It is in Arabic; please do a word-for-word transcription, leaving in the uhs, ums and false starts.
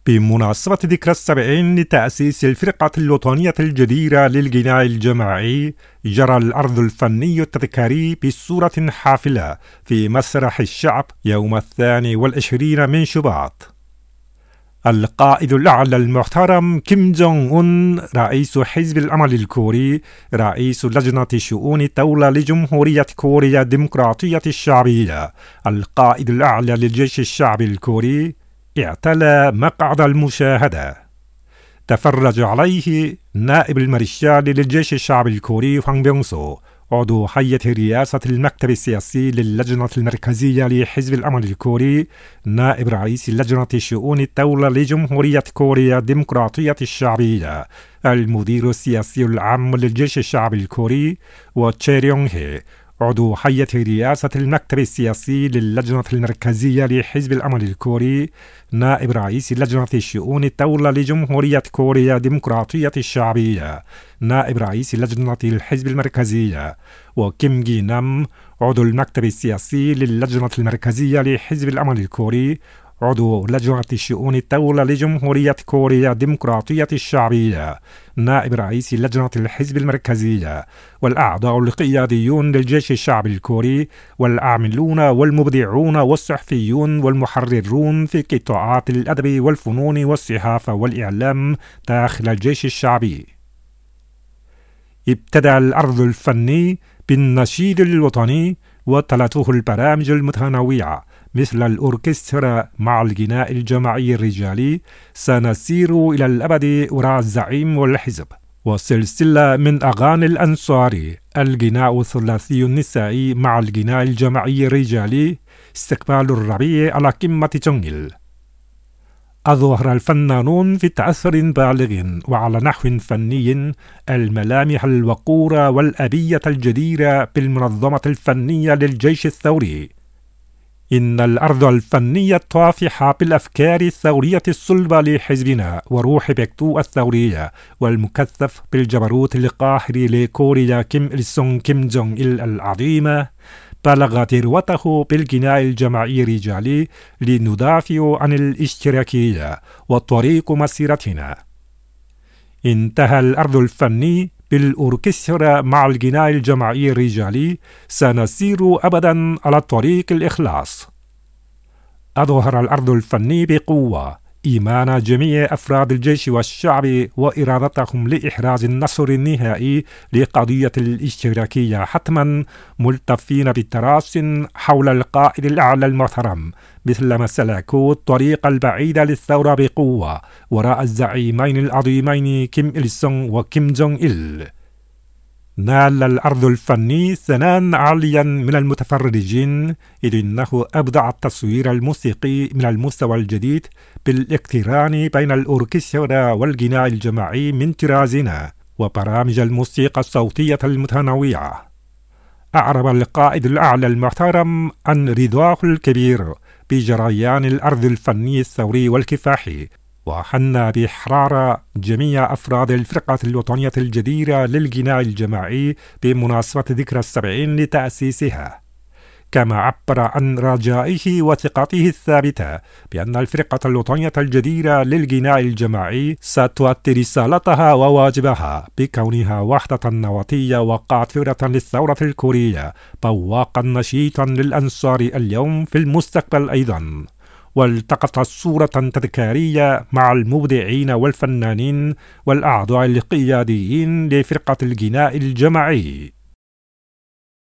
بمناسبة ذكرى السبعين لتأسيس الفرقة الوطنية الجديرة للغناء الجماعي، جرى العرض الفني التذكاري بصورة حافلة في مسرح الشعب يوم الثاني والعشرين من شباط. القائد الأعلى المحترم كيم جونغ أون، رئيس حزب العمل الكوري، رئيس لجنة شؤون الدولة لجمهورية كوريا الديمقراطية الشعبية، القائد الأعلى للجيش الشعبي الكوري، اعتلى مقعد المشاهدة. تفرج عليه نائب المارشال للجيش الشعبي الكوري هوانغ بيونغ-سو، عضو هيئة رئاسة المكتب السياسي للجنة المركزية لحزب العمل الكوري، نائب رئيس لجنة شؤون الدولة لجمهورية كوريا الديمقراطية الشعبية، المدير السياسي العام للجيش الشعبي الكوري، وتشي ريونغ هي، عضو هيئة رئاسة المكتب السياسي للجنة المركزية لحزب العمل الكوري، نائب رئيس لجنة شؤون الدولة لجمهورية كوريا الديمقراطية الشعبية، نائب رئيس لجنة الحزب المركزية، وكيم جي نام، عضو المكتب السياسي للجنة المركزية لحزب العمل الكوري، عضو لجنة شؤون الدولة لجمهورية كوريا الديمقراطية الشعبية، نائب رئيس لجنة الحزب المركزية، والأعضاء القياديون للجيش الشعبي الكوري، والعاملون والمبدعون والصحفيون والمحررون في قطاعات الأدب والفنون والصحافة والإعلام داخل الجيش الشعبي. ابتدأ العرض الفني بالنشيد الوطني وتلته البرامج المتنوعة مثل الأوركسترا مع الغناء الجماعي الرجالي سنسير إلى الأبد وراء الزعيم والحزب، وسلسلة من أغاني الأنصاري الغناء الثلاثي النسائي مع الغناء الجماعي الرجالي استقبال الربيع على قمة جونغيل. أظهر الفنانون في تأثر بالغ وعلى نحو فني الملامح الوقورة والأبية الجديرة بالمنظمة الفنية للجيش الثوري. إن العرض الفني الطافح بالأفكار الثورية الصلبة لحزبنا وروح بكتو الثورية والمكثف بالجبروت القاهر لكوريا كيم إل سونغ كيم جونغ إل العظيمة بلغ ذروته بالغناء الجماعي الرجالي لندافع عن الاشتراكية وطريق مسيرتنا. انتهى العرض الفني بالأوركسترا مع الغناء الجماعي الرجالي سنسير أبدا على طريق الإخلاص. أظهر العرض الفني بقوة إيمان جميع أفراد الجيش والشعب وإرادتهم لإحراز النصر النهائي لقضية الاشتراكية حتما، ملتفين بالتراس حول القائد الأعلى المحترم مثلما سلكوا الطريق البعيد للثورة بقوة وراء الزعيمين العظيمين كيم إل سونغ وكيم جونغ إل. نال العرض الفني ثناء عاليا من المتفرجين، إذ إنه أبدع التصوير الموسيقي من المستوى الجديد بالاقتران بين الأوركسترا والغناء الجماعي من طرازنا وبرامج الموسيقى الصوتية المتنوعة. أعرب القائد الأعلى المحترم عن رضاه الكبير بجريان العرض الفني الثوري والكفاحي، وحن بإحرار جميع أفراد الفرقة الوطنية الجديرة للغناء الجماعي بمناسبة ذكرى السبعين لتأسيسها، كما عبر عن رجائه وثقته الثابتة بأن الفرقة الوطنية الجديرة للغناء الجماعي ستؤدي رسالتها وواجبها بكونها وحدة نواتية وقاطرة للثورة الكورية، بواقا نشيطا للأنصار اليوم في المستقبل أيضا. والتقط صورة تذكارية مع المبدعين والفنانين والأعضاء القياديين لفرقة الغناء الجماعي.